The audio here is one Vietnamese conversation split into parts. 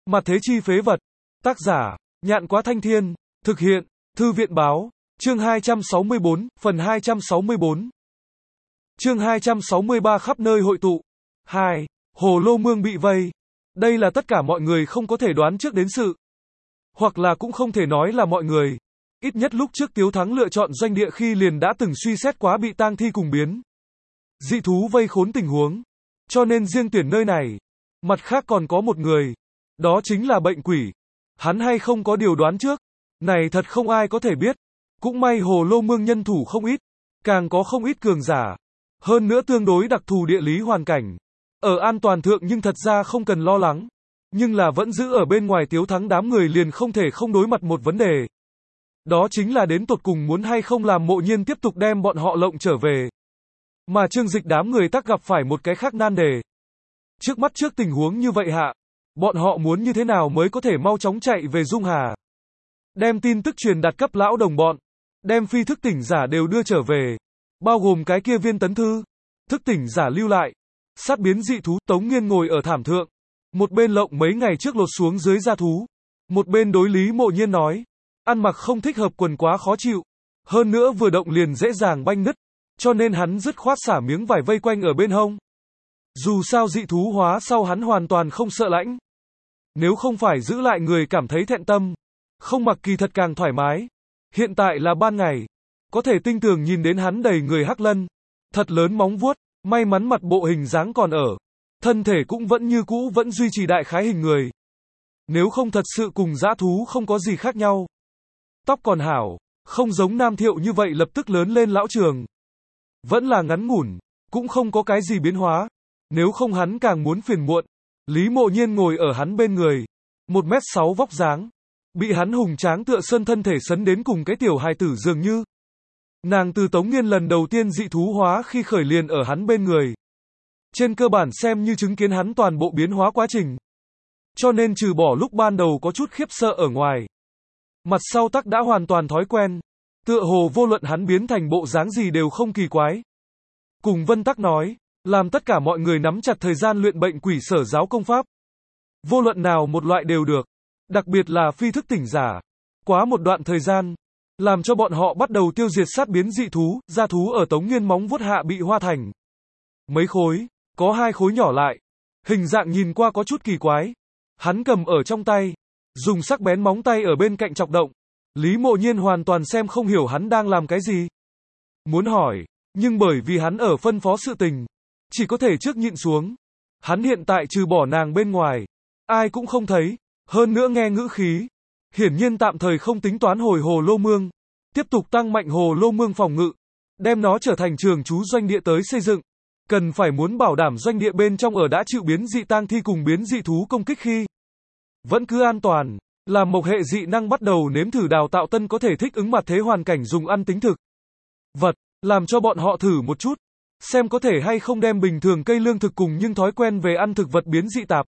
Mặt thế chi phế vật. Tác giả, Nhạn Quá Thanh Thiên. Thực hiện, Thư viện Báo. Chương 264, phần 264. Chương 263 khắp nơi hội tụ. 2. Hồ Lô Mương bị vây. Đây là tất cả mọi người không có thể đoán trước đến sự. Hoặc là cũng không thể nói là mọi người. Ít nhất lúc trước Tiếu Thắng lựa chọn doanh địa khi liền đã từng suy xét quá bị tang thi cùng biến dị thú vây khốn tình huống. Cho nên riêng tuyển nơi này. Mặt khác còn có một người. Đó chính là bệnh quỷ. Hắn hay không có điều đoán trước. Này thật không ai có thể biết. Cũng may Hồ Lô Mương nhân thủ không ít. Càng có không ít cường giả. Hơn nữa tương đối đặc thù địa lý hoàn cảnh. Ở an toàn thượng nhưng thật ra không cần lo lắng. Nhưng là vẫn giữ ở bên ngoài Tiếu Thắng đám người liền không thể không đối mặt một vấn đề. Đó chính là đến tột cùng muốn hay không làm Mộ Nhiên tiếp tục đem bọn họ lộng trở về. Mà Trương Dịch đám người tắc gặp phải một cái khác nan đề. Trước mắt trước tình huống như vậy hạ, bọn họ muốn như thế nào mới có thể mau chóng chạy về Dung Hà. Đem tin tức truyền đạt cấp lão đồng bọn. Đem phi thức tỉnh giả đều đưa trở về. Bao gồm cái kia viên tấn thư. Thức tỉnh giả lưu lại. Sát biến dị thú. Tống Nghiên ngồi ở thảm thượng. Một bên lộng mấy ngày trước lột xuống dưới da thú. Một bên đối Lý Mộ Nhiên nói. Ăn mặc không thích hợp quần quá khó chịu. Hơn nữa vừa động liền dễ dàng banh nứt. Cho nên hắn dứt khoát xả miếng vải vây quanh ở bên hông. Dù sao dị thú hóa sau hắn hoàn toàn không sợ lạnh. Nếu không phải giữ lại người cảm thấy thẹn tâm. Không mặc kỳ thật càng thoải mái. Hiện tại là ban ngày. Có thể tinh tường nhìn đến hắn đầy người hắc lân. Thật lớn móng vuốt. May mắn mặt bộ hình dáng còn ở. Thân thể cũng vẫn như cũ vẫn duy trì đại khái hình người. Nếu không thật sự cùng dã thú không có gì khác nhau. Tóc còn hảo. Không giống Nam Thiệu như vậy lập tức lớn lên lão trường. Vẫn là ngắn ngủn. Cũng không có cái gì biến hóa. Nếu không hắn càng muốn phiền muộn. Lý Mộ Nhiên ngồi ở hắn bên người. 1m6 vóc dáng. Bị hắn hùng tráng tựa sơn thân thể sấn đến cùng cái tiểu hài tử dường như. Nàng từ Tống Nghiên lần đầu tiên dị thú hóa khi khởi liền ở hắn bên người. Trên cơ bản xem như chứng kiến hắn toàn bộ biến hóa quá trình. Cho nên trừ bỏ lúc ban đầu có chút khiếp sợ ở ngoài. Mặt sau tắc đã hoàn toàn thói quen. Tựa hồ vô luận hắn biến thành bộ dáng gì đều không kỳ quái. Cùng Vân Tắc nói. Làm tất cả mọi người nắm chặt thời gian luyện bệnh quỷ sở giáo công pháp. Vô luận nào một loại đều được. Đặc biệt là phi thức tỉnh giả. Quá một đoạn thời gian. Làm cho bọn họ bắt đầu tiêu diệt sát biến dị thú, gia thú ở Tống Nghiên móng vuốt hạ bị hoa thành. Mấy khối, có 2 khối nhỏ lại. Hình dạng nhìn qua có chút kỳ quái. Hắn cầm ở trong tay. Dùng sắc bén móng tay ở bên cạnh chọc động. Lý Mộ Nhiên hoàn toàn xem không hiểu hắn đang làm cái gì. Muốn hỏi, nhưng bởi vì hắn ở phân phó sự tình. Chỉ có thể trước nhịn xuống. Hắn hiện tại trừ bỏ nàng bên ngoài. Ai cũng không thấy. Hơn nữa nghe ngữ khí. Hiển nhiên tạm thời không tính toán hồi Hồ Lô Mương. Tiếp tục tăng mạnh Hồ Lô Mương phòng ngự. Đem nó trở thành trường trú doanh địa tới xây dựng. Cần phải muốn bảo đảm doanh địa bên trong ở đã chịu biến dị tang thi cùng biến dị thú công kích khi. Vẫn cứ an toàn. Làm mộc hệ dị năng bắt đầu nếm thử đào tạo tân có thể thích ứng mặt thế hoàn cảnh dùng ăn tính thực vật. Làm cho bọn họ thử một chút. Xem có thể hay không đem bình thường cây lương thực cùng nhưng thói quen về ăn thực vật biến dị tạp.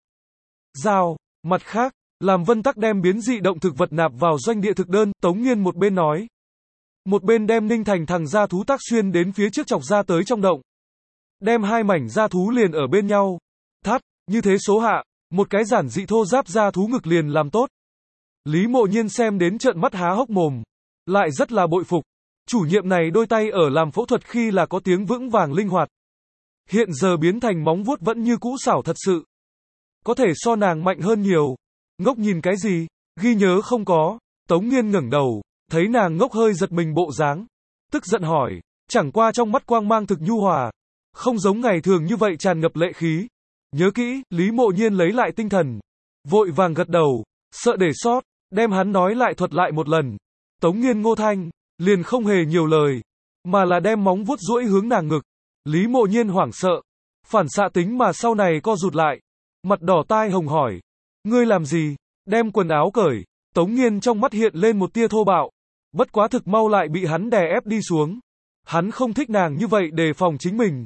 Giao. Mặt khác. Làm Vân Tắc đem biến dị động thực vật nạp vào doanh địa thực đơn, Tống Nghiên một bên nói. Một bên đem Ninh Thành thằng gia thú tác xuyên đến phía trước chọc ra tới trong động. Đem 2 mảnh gia thú liền ở bên nhau. Thắt, như thế số hạ, một cái giản dị thô giáp gia thú ngực liền làm tốt. Lý Mộ Nhiên xem đến trợn mắt há hốc mồm. Lại rất là bội phục. Chủ nhiệm này đôi tay ở làm phẫu thuật khi là có tiếng vững vàng linh hoạt. Hiện giờ biến thành móng vuốt vẫn như cũ xảo thật sự. Có thể so nàng mạnh hơn nhiều. Ngốc nhìn cái gì? Ghi nhớ không có. Tống Nghiên ngẩng đầu, thấy nàng ngốc hơi giật mình bộ dáng. Tức giận hỏi, chẳng qua trong mắt quang mang thực nhu hòa. Không giống ngày thường như vậy tràn ngập lệ khí. Nhớ kỹ, Lý Mộ Nhiên lấy lại tinh thần. Vội vàng gật đầu, sợ để sót, đem hắn nói lại thuật lại một lần. Tống Nghiên ngô thanh, liền không hề nhiều lời. Mà là đem móng vuốt duỗi hướng nàng ngực. Lý Mộ Nhiên hoảng sợ. Phản xạ tính mà sau này co rụt lại. Mặt đỏ tai hồng hỏi. Ngươi làm gì? Đem quần áo cởi. Tống Nghiên trong mắt hiện lên một tia thô bạo. Bất quá thực mau lại bị hắn đè ép đi xuống. Hắn không thích nàng như vậy đề phòng chính mình.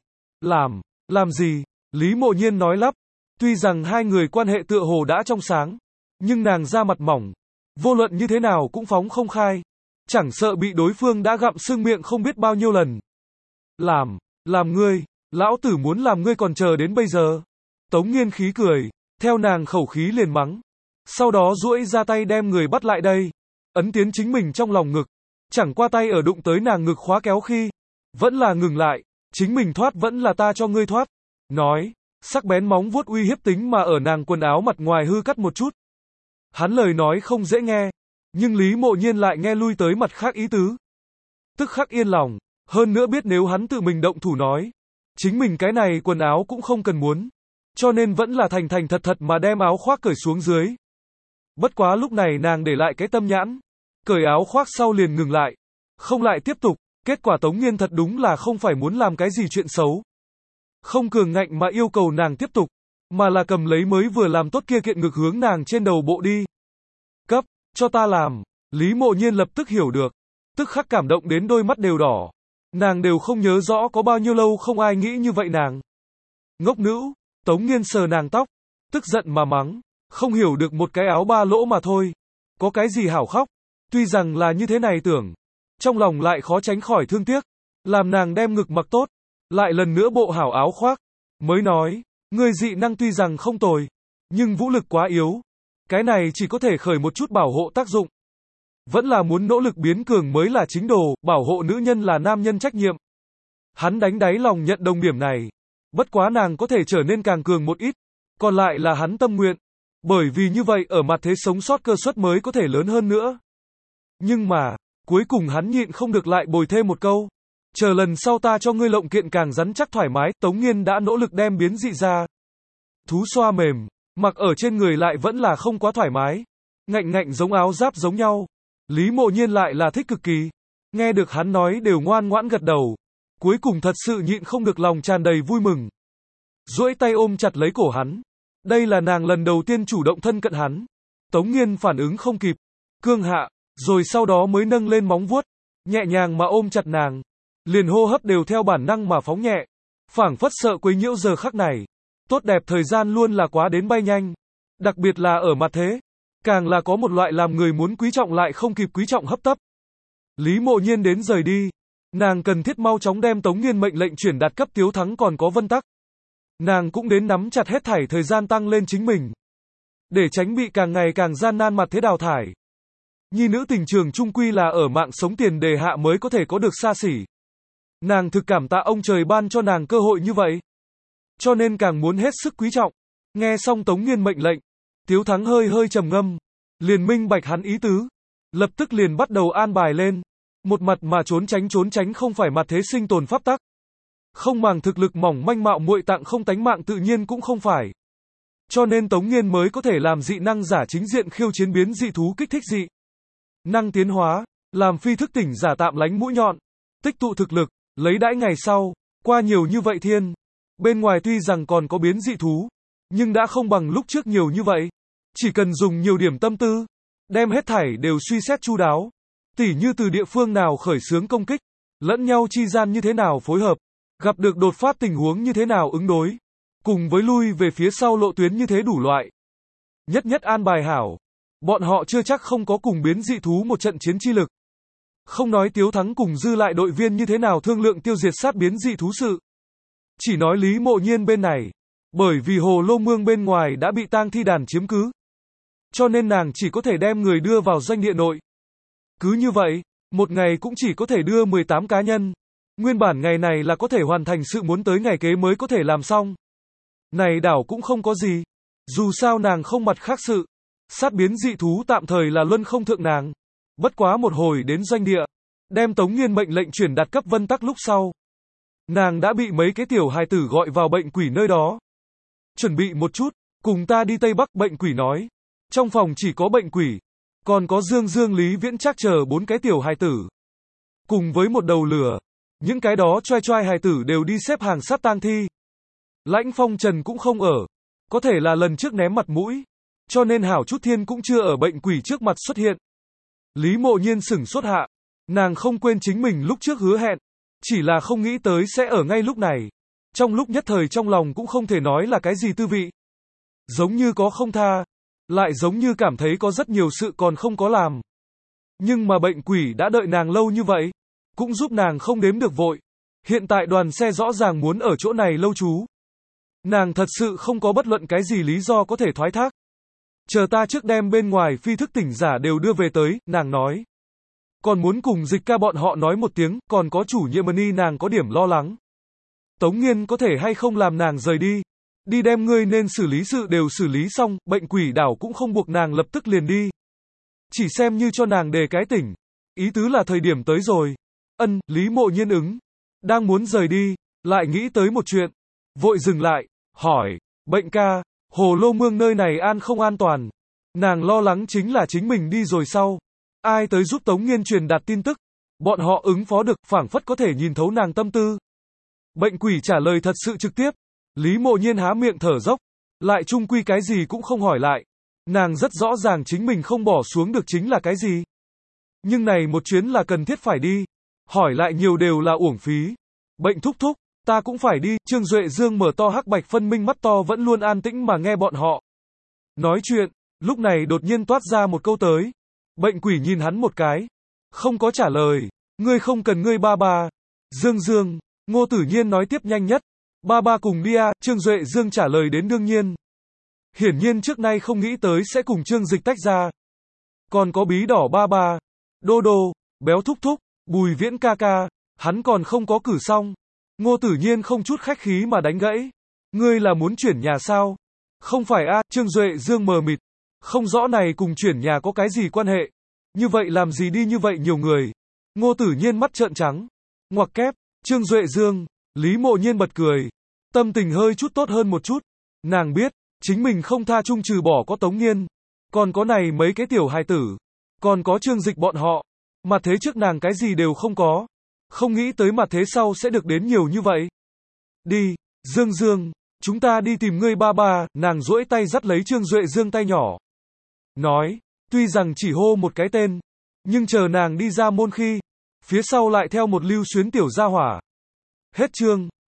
Làm gì? Lý Mộ Nhiên nói lắp. Tuy rằng hai người quan hệ tựa hồ đã trong sáng. Nhưng nàng da mặt mỏng. Vô luận như thế nào cũng phóng không khai. Chẳng sợ bị đối phương đã gặm sưng miệng không biết bao nhiêu lần. Làm ngươi. Lão tử muốn làm ngươi còn chờ đến bây giờ. Tống Nghiên khí cười. Theo nàng khẩu khí liền mắng. Sau đó duỗi ra tay đem người bắt lại đây. Ấn tiến chính mình trong lòng ngực. Chẳng qua tay ở đụng tới nàng ngực khóa kéo khi. Vẫn là ngừng lại. Chính mình thoát vẫn là ta cho ngươi thoát. Nói. Sắc bén móng vuốt uy hiếp tính mà ở nàng quần áo mặt ngoài hư cắt một chút. Hắn lời nói không dễ nghe. Nhưng Lý Mộ Nhiên lại nghe lui tới mặt khác ý tứ. Tức khắc yên lòng. Hơn nữa biết nếu hắn tự mình động thủ nói. Chính mình cái này quần áo cũng không cần muốn. Cho nên vẫn là thành thành thật thật mà đem áo khoác cởi xuống dưới. Bất quá lúc này nàng để lại cái tâm nhãn. Cởi áo khoác sau liền ngừng lại. Không lại tiếp tục. Kết quả Tống Nghiên thật đúng là không phải muốn làm cái gì chuyện xấu. Không cường ngạnh mà yêu cầu nàng tiếp tục. Mà là cầm lấy mới vừa làm tốt kia kiện ngực hướng nàng trên đầu bộ đi. Cấp, cho ta làm. Lý Mộ Nhiên lập tức hiểu được. Tức khắc cảm động đến đôi mắt đều đỏ. Nàng đều không nhớ rõ có bao nhiêu lâu không ai nghĩ như vậy nàng. Ngốc nữ, Tống Nghiên sờ nàng tóc. Tức giận mà mắng. Không hiểu được một cái áo 3 lỗ mà thôi. Có cái gì hảo khóc. Tuy rằng là như thế này tưởng. Trong lòng lại khó tránh khỏi thương tiếc. Làm nàng đem ngực mặc tốt. Lại lần nữa bộ hảo áo khoác. Mới nói. Người dị năng tuy rằng không tồi. Nhưng vũ lực quá yếu. Cái này chỉ có thể khởi một chút bảo hộ tác dụng. Vẫn là muốn nỗ lực biến cường mới là chính đồ. Bảo hộ nữ nhân là nam nhân trách nhiệm. Hắn đánh đáy lòng nhận đồng điểm này. Bất quá nàng có thể trở nên càng cường một ít. Còn lại là hắn tâm nguyện. Bởi vì như vậy ở mặt thế sống sót cơ suất mới có thể lớn hơn nữa. Nhưng mà, cuối cùng hắn nhịn không được lại bồi thêm một câu. Chờ lần sau ta cho ngươi lộng kiện càng rắn chắc thoải mái. Tống Nghiên đã nỗ lực đem biến dị ra. Thú xoa mềm, mặc ở trên người lại vẫn là không quá thoải mái. Ngạnh ngạnh giống áo giáp giống nhau. Lý Mộ Nhiên lại là thích cực kỳ. Nghe được hắn nói đều ngoan ngoãn gật đầu. Cuối cùng thật sự nhịn không được lòng tràn đầy vui mừng. Duỗi tay ôm chặt lấy cổ hắn. Đây là nàng lần đầu tiên chủ động thân cận hắn. Tống Nghiên phản ứng không kịp. Cương hạ, rồi sau đó mới nâng lên móng vuốt. Nhẹ nhàng mà ôm chặt nàng. Liền hô hấp đều theo bản năng mà phóng nhẹ. Phảng phất sợ quấy nhiễu giờ khắc này. Tốt đẹp thời gian luôn là quá đến bay nhanh. Đặc biệt là ở mặt thế. Càng là có một loại làm người muốn quý trọng lại không kịp quý trọng hấp tấp. Lý Mộ Nhiên đến rời đi. Nàng cần thiết mau chóng đem Tống Nghiên mệnh lệnh chuyển đạt cấp Tiếu Thắng còn có Vân Tắc. Nàng cũng đến nắm chặt hết thảy thời gian tăng lên chính mình. Để tránh bị càng ngày càng gian nan mặt thế đào thải. Nhi nữ tình trường chung quy là ở mạng sống tiền đề hạ mới có thể có được xa xỉ. Nàng thực cảm tạ ông trời ban cho nàng cơ hội như vậy. Cho nên càng muốn hết sức quý trọng. Nghe xong Tống Nghiên mệnh lệnh. Tiếu Thắng hơi hơi trầm ngâm. Liền minh bạch hắn ý tứ. Lập tức liền bắt đầu an bài lên. Một mặt mà trốn tránh không phải mặt thế sinh tồn pháp tắc. Không màng thực lực mỏng manh mạo muội tặng không tánh mạng tự nhiên cũng không phải. Cho nên Tống Nghiên mới có thể làm dị năng giả chính diện khiêu chiến biến dị thú kích thích dị năng tiến hóa, làm phi thức tỉnh giả tạm lánh mũi nhọn, tích tụ thực lực, lấy đãi ngày sau, qua nhiều như vậy thiên. Bên ngoài tuy rằng còn có biến dị thú, nhưng đã không bằng lúc trước nhiều như vậy. Chỉ cần dùng nhiều điểm tâm tư, đem hết thảy đều suy xét chu đáo. Tỉ như từ địa phương nào khởi xướng công kích, lẫn nhau chi gian như thế nào phối hợp, gặp được đột phát tình huống như thế nào ứng đối, cùng với lui về phía sau lộ tuyến như thế đủ loại. Nhất nhất an bài hảo, bọn họ chưa chắc không có cùng biến dị thú một trận chiến chi lực. Không nói Tiếu Thắng cùng dư lại đội viên như thế nào thương lượng tiêu diệt sát biến dị thú sự. Chỉ nói Lý Mộ Nhiên bên này, bởi vì hồ lô mương bên ngoài đã bị tang thi đàn chiếm cứ. Cho nên nàng chỉ có thể đem người đưa vào doanh địa nội. Cứ như vậy, một ngày cũng chỉ có thể đưa 18 cá nhân. Nguyên bản ngày này là có thể hoàn thành sự muốn tới ngày kế mới có thể làm xong. Này đảo cũng không có gì. Dù sao nàng không mặt khác sự. Sát biến dị thú tạm thời là luân không thượng nàng. Bất quá một hồi đến doanh địa. Đem Tống Nghiên mệnh lệnh chuyển đạt cấp Vân Tắc lúc sau. Nàng đã bị mấy cái tiểu hài tử gọi vào bệnh quỷ nơi đó. Chuẩn bị một chút, cùng ta đi Tây Bắc, bệnh quỷ nói. Trong phòng chỉ có bệnh quỷ. Còn có Dương Lý Viễn Trác chờ 4 cái tiểu hài tử. Cùng với một đầu lửa. Những cái đó choai hài tử đều đi xếp hàng sát tang thi. Lãnh Phong Trần cũng không ở. Có thể là lần trước ném mặt mũi. Cho nên Hảo Chút Thiên cũng chưa ở bệnh quỷ trước mặt xuất hiện. Lý Mộ Nhiên sửng sốt hạ. Nàng không quên chính mình lúc trước hứa hẹn. Chỉ là không nghĩ tới sẽ ở ngay lúc này. Trong lúc nhất thời trong lòng cũng không thể nói là cái gì tư vị. Giống như có không tha. Lại giống như cảm thấy có rất nhiều sự còn không có làm. Nhưng mà bệnh quỷ đã đợi nàng lâu như vậy. Cũng giúp nàng không đếm được vội. Hiện tại đoàn xe rõ ràng muốn ở chỗ này lâu trú. Nàng thật sự không có bất luận cái gì lý do có thể thoái thác. Chờ ta trước đem bên ngoài phi thức tỉnh giả đều đưa về tới, nàng nói. Còn muốn cùng Dịch ca bọn họ nói một tiếng, còn có chủ nhiệm ni nàng có điểm lo lắng. Tống Nghiên có thể hay không làm nàng rời đi. Đi đem ngươi nên xử lý sự đều xử lý xong, bệnh quỷ đảo cũng không buộc nàng lập tức liền đi. Chỉ xem như cho nàng đề cái tỉnh. Ý tứ là thời điểm tới rồi. Ân, Lý Mộ Nhiên ứng. Đang muốn rời đi, lại nghĩ tới một chuyện. Vội dừng lại, hỏi, bệnh ca, Hồ Lô Mương nơi này an không an toàn. Nàng lo lắng chính là chính mình đi rồi sau. Ai tới giúp Tống Nghiên truyền đạt tin tức. Bọn họ ứng phó được, phảng phất có thể nhìn thấu nàng tâm tư. Bệnh quỷ trả lời thật sự trực tiếp. Lý Mộ Nhiên há miệng thở dốc. Lại chung quy cái gì cũng không hỏi lại. Nàng rất rõ ràng chính mình không bỏ xuống được chính là cái gì. Nhưng này một chuyến là cần thiết phải đi. Hỏi lại nhiều đều là uổng phí. Bệnh thúc thúc, ta cũng phải đi. Trương Duệ Dương mở to hắc bạch phân minh mắt to vẫn luôn an tĩnh mà nghe bọn họ nói chuyện. Lúc này đột nhiên toát ra một câu tới. Bệnh quỷ nhìn hắn một cái. Không có trả lời. Ngươi không cần ngươi ba ba. Dương Dương, Ngô Tử Nhiên nói tiếp nhanh nhất. Ba ba cùng đi à, Trương Duệ Dương trả lời đến đương nhiên. Hiển nhiên trước nay không nghĩ tới sẽ cùng Trương Dịch tách ra. Còn có Bí Đỏ ba ba, Đô Đô, Béo thúc thúc, Bùi Viễn ca ca, hắn còn không có cử xong. Ngô Tử Nhiên không chút khách khí mà đánh gãy. Ngươi là muốn chuyển nhà sao? Không phải a, Trương Duệ Dương mờ mịt. Không rõ này cùng chuyển nhà có cái gì quan hệ. Như vậy làm gì đi như vậy nhiều người. Ngô Tử Nhiên mắt trợn trắng. Ngoặc kép, Trương Duệ Dương, Lý Mộ Nhiên bật cười. Tâm tình hơi chút tốt hơn một chút. Nàng biết, chính mình không tha chung trừ bỏ có Tống Nghiên. Còn có này mấy cái tiểu hài tử. Còn có Trương Dịch bọn họ. Mà thế trước nàng cái gì đều không có. Không nghĩ tới mà thế sau sẽ được đến nhiều như vậy. Đi, Dương Dương, chúng ta đi tìm ngươi ba ba, nàng duỗi tay dắt lấy Trương Duệ Dương tay nhỏ. Nói, tuy rằng chỉ hô một cái tên, nhưng chờ nàng đi ra môn khi, phía sau lại theo một lưu xuyến tiểu gia hỏa. Hết chương.